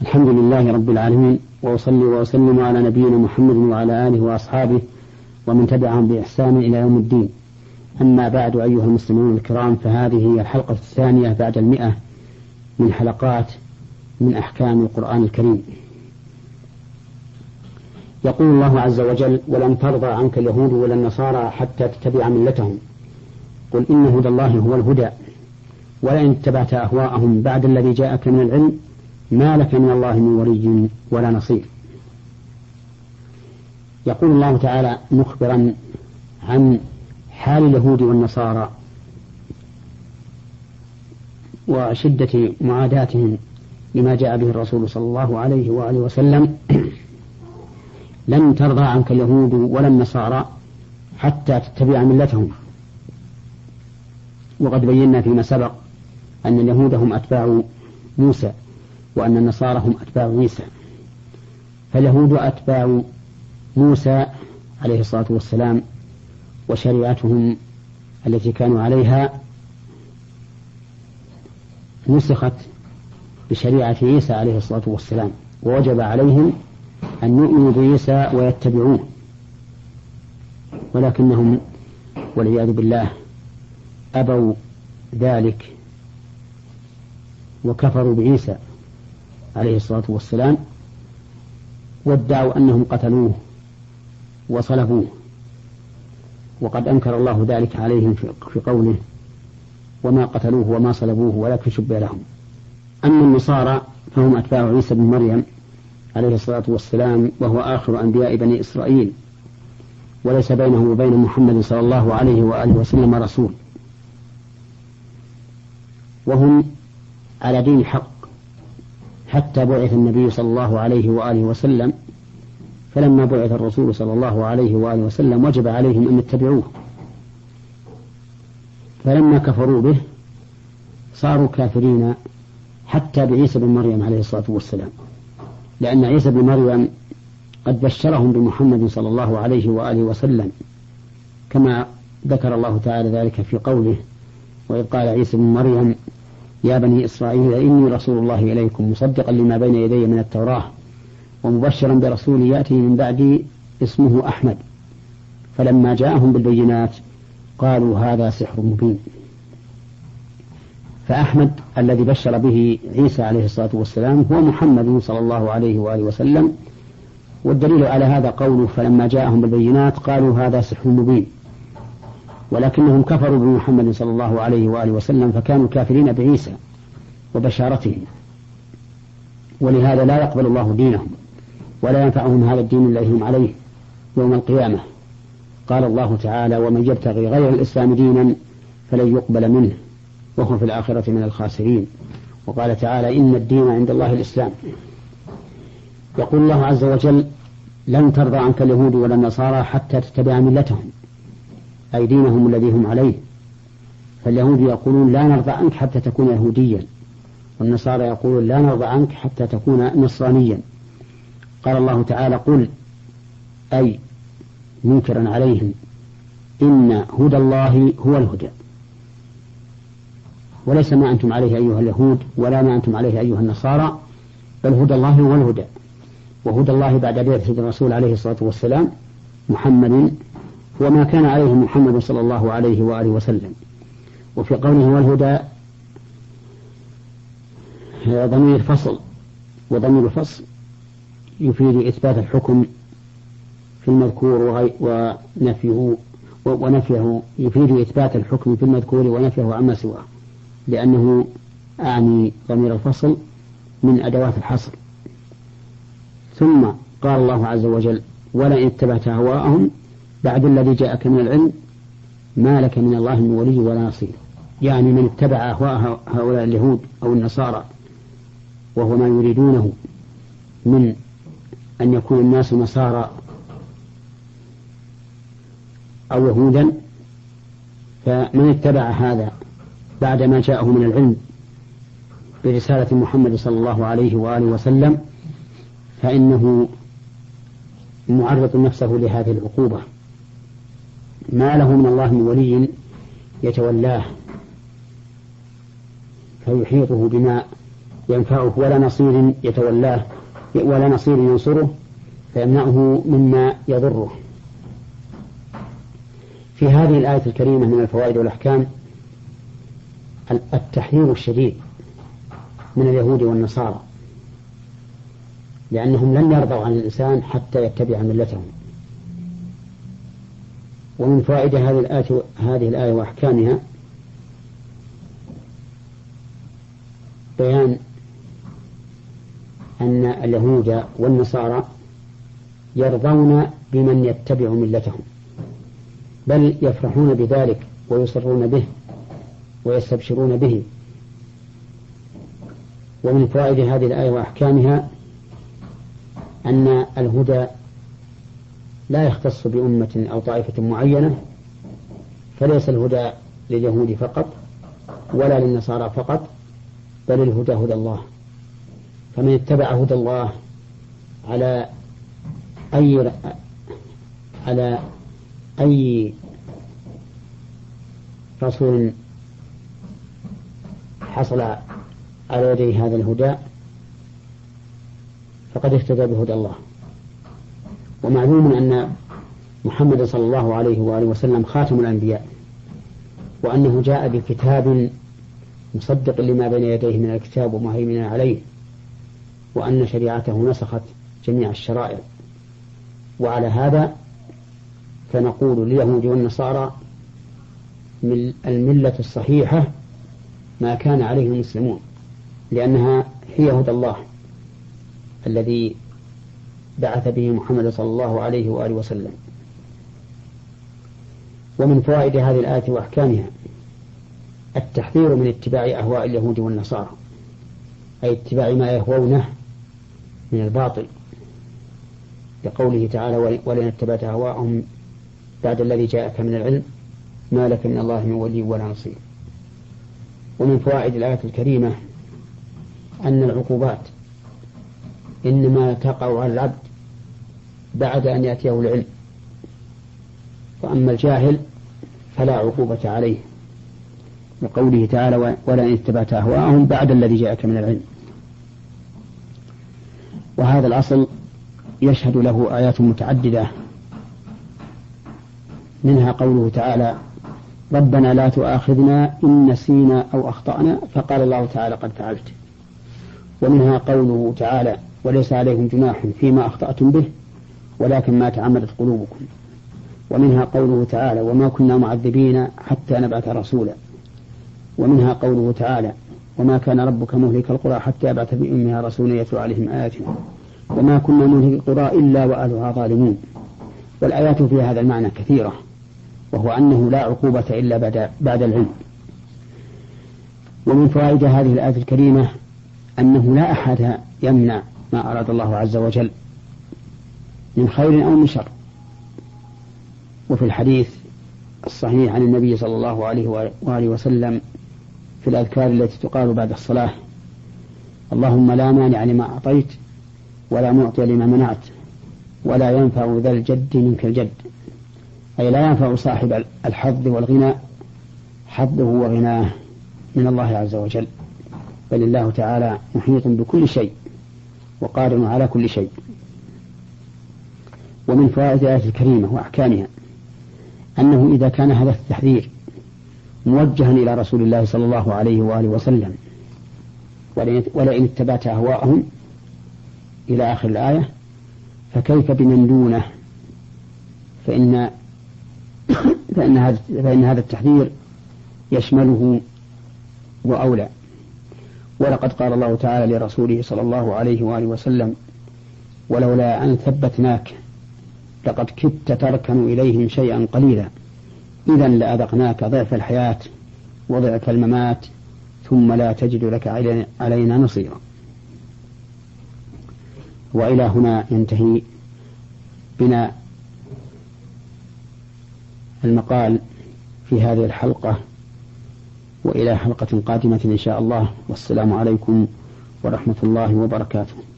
الحمد لله رب العالمين، وأصلي وأسلم على نبينا محمد وعلى آله وأصحابه ومن تبعهم بإحسان إلى يوم الدين. أما بعد، أيها المسلمون الكرام، فهذه هي الحلقة الثانية بعد 100 من حلقات من أحكام القرآن الكريم. يقول الله عز وجل: ولن ترضى عنك اليهود ولا النصارى حتى تتبع ملتهم، قل إن هدى الله هو الهدى، ولئن اتبعت أهواءهم بعد الذي جاءك من العلم ما لك من الله من ولي ولا نصير. يقول الله تعالى مخبرا عن حال اليهود والنصارى وشدة معاداتهم لما جاء به الرسول صلى الله عليه وآله وسلم: لن ترضى عنك اليهود ولا النصارى حتى تتبع ملتهم. وقد بينا فيما سبق أن اليهود هم أتباع موسى، وأن النصارى هم أتباع عيسى. فاليهود أتباع موسى عليه الصلاة والسلام، وشريعتهم التي كانوا عليها نسخت بشريعة عيسى عليه الصلاة والسلام، ووجب عليهم أن يؤمنوا بعيسى ويتبعوه، ولكنهم والعياذ بالله أبوا ذلك وكفروا بعيسى عليه الصلاة والسلام، وادعوا أنهم قتلوه وصلبوه، وقد أنكر الله ذلك عليهم في قوله: وما قتلوه وما صلبوه ولكن شبه لهم. أما النصارى فهم أتباع عيسى بن مريم عليه الصلاة والسلام، وهو آخر أنبياء بني إسرائيل، وليس بينه وبين محمد صلى الله عليه وآله وسلم رسول، وهم على دين حق حتى بعث النبي صلى الله عليه وآله وسلم. فلما بعث الرسول صلى الله عليه وآله وسلم وجب عليهم أن يتبعوه، فلما كفروا به صاروا كافرين حتى بعيسى بن مريم عليه الصلاة والسلام، لأن عيسى بن مريم قد بشرهم بمحمد صلى الله عليه وآله وسلم، كما ذكر الله تعالى ذلك في قوله: وإذ قال عيسى بن مريم يا بني إسرائيل إني رسول الله إليكم مصدقا لما بين يدي من التوراة ومبشرا برسول يأتي من بعدي اسمه أحمد. فلما جاءهم بالبينات قالوا هذا سحر مبين. فأحمد الذي بشر به عيسى عليه الصلاة والسلام هو محمد صلى الله عليه وآله وسلم، والدليل على هذا قوله: فلما جاءهم بالبينات قالوا هذا سحر مبين، ولكنهم كفروا بمحمد صلى الله عليه وآله وسلم، فكانوا كافرين بعيسى وبشارته، ولهذا لا يقبل الله دينهم ولا ينفعهم هذا الدين الذي هم عليه يوم القيامة. قال الله تعالى: ومن يبتغي غير الإسلام دينا فلن يقبل منه وهو في الآخرة من الخاسرين. وقال تعالى: إن الدين عند الله الإسلام. يقول الله عز وجل: لن ترضى عنك اليهود ولا النصارى حتى تتبع ملتهم، أي دينهم الذي هم عليه. فاليهود يقولون لا نرضى عنك حتى تكون يهوديا، والنصارى يقولون لا نرضى عنك حتى تكون نصرانيا. قال الله تعالى: قل، أي منكرا عليهم: إن هدى الله هو الهدى، وليس ما أنتم عليه أيها اليهود ولا ما أنتم عليه أيها النصارى، بل هدى الله هو الهدى. وهدى الله بعد بعثة الرسول عليه الصلاة والسلام محمد هو ما كان عليه محمد صلى الله عليه وآله وسلم. وفي قوله هو الهدى ضمير فصل، وضمير الفصل يفيد إثبات الحكم في المذكور ونفيه يفيد إثبات الحكم في المذكور ونفيه عما سواه، لأنه أعني ضمير الفصل من أدوات الحصر. ثم قال الله عز وجل: ولئن اتبعت أهواءهم بعد الذي جاءك من العلم ما لك من الله من ولي ولا نصير. يعني من اتبع أهواء هؤلاء اليهود أو النصارى، وهو ما يريدونه من أن يكون الناس نصارى أو يهودا، فمن اتبع هذا بعد ما جاءه من العلم برسالة محمد صلى الله عليه وآله وسلم فإنه معرض نفسه لهذه العقوبة، ما له من الله من ولي يتولاه فيحيطه بما ينفعه ولا نصير يتولاه ولا نصير ينصره فيمنعه مما يضره. في هذه الآية الكريمة من الفوائد والأحكام التحذير الشديد من اليهود والنصارى، لأنهم لن يرضوا عن الإنسان حتى يتبع ملتهم. ومن فوائد هذه الآية وأحكامها بيان أن اليهود والنصارى يرضون بمن يتبع ملتهم، بل يفرحون بذلك ويصرون به ويستبشرون به. ومن فوائد هذه الآية وأحكامها أن الهدى لا يختص بأمة أو طائفة معينة، فليس الهدى لليهود فقط ولا للنصارى فقط، بل الهدى هدى الله. فمن اتبع هدى الله على أي رسول حصل على يديه هذا الهدى فقد اهتدى بهدى الله. ومعلوم أن محمد صلى الله عليه وآله وسلم خاتم الأنبياء، وأنه جاء بكتاب مصدق لما بين يديه من الكتاب ومهيمنا عليه، وأن شريعته نسخت جميع الشرائع. وعلى هذا فنقول لليهود والنصارى الملة الصحيحة ما كان عليه المسلمون، لأنها هي هدى الله الذي بعث به محمد صلى الله عليه وآله وسلم. ومن فوائد هذه الآية وأحكامها التحذير من اتباع أهواء اليهود والنصارى، أي اتباع ما يهوونه من الباطل، لقوله تعالى ولن اتبعت أهواءهم بعد الذي جاءك من العلم ما لك من الله من ولي ولا نصير. ومن فوائد الآية الكريمة أن العقوبات إنما تقع على العبد بعد أن يأتيه العلم، وأما الجاهل فلا عقوبة عليه، لقوله تعالى ولئن اتبعت أهواءهم بعد الذي جاءك من العلم. وهذا الأصل يشهد له آيات متعددة، منها قوله تعالى ربنا لا تؤاخذنا إن نسينا أو أخطأنا، فقال الله تعالى قد فعلت. ومنها قوله تعالى وليس عليكم جناح فيما أخطأتم به ولكن ما تعمدت قلوبكم. ومنها قوله تعالى وما كنا معذبين حتى نبعث رسولا. ومنها قوله تعالى وما كان ربك مهلك القرى حتى يبعث في أمها رسولا يتلو عليهم آياتنا وما كنا مهلك القرى إلا وأهلها ظالمون. والآيات في هذا المعنى كثيرة، وهو أنه لا عقوبة إلا بعد العلم. ومن فوائد هذه الآية الكريمة أنه لا أحد يمنع ما أراد الله عز وجل من خير أو من شر. وفي الحديث الصحيح عن النبي صلى الله عليه وآله وسلم في الأذكار التي تقال بعد الصلاة اللهم لا مانع لما أعطيت ولا معطي لما منعت ولا ينفع ذا الجد منك الجد، أي لا ينفع صاحب الحظ والغنى حظه وغناه من الله عز وجل، بل الله تعالى محيط بكل شيء وقادر على كل شيء. ومن فوائد الآية الكريمة وأحكامها أنه إذا كان هذا التحذير موجها إلى رسول الله صلى الله عليه وآله وسلم ولئن اتبعت أهواءهم إلى آخر الآية، فكيف بمن دونه؟ فإن هذا التحذير يشمله وأولى. ولقد قال الله تعالى لرسوله صلى الله عليه وآله وسلم ولولا أن ثبتناك لقد كدت تركن إليهم شيئا قليلا إذا لأذقناك ضعف الحياة وضعف الممات ثم لا تجد لك علينا نصيرا. وإلى هنا ينتهي بنا المقال في هذه الحلقة، وإلى حلقة قادمة إن شاء الله، والسلام عليكم ورحمة الله وبركاته.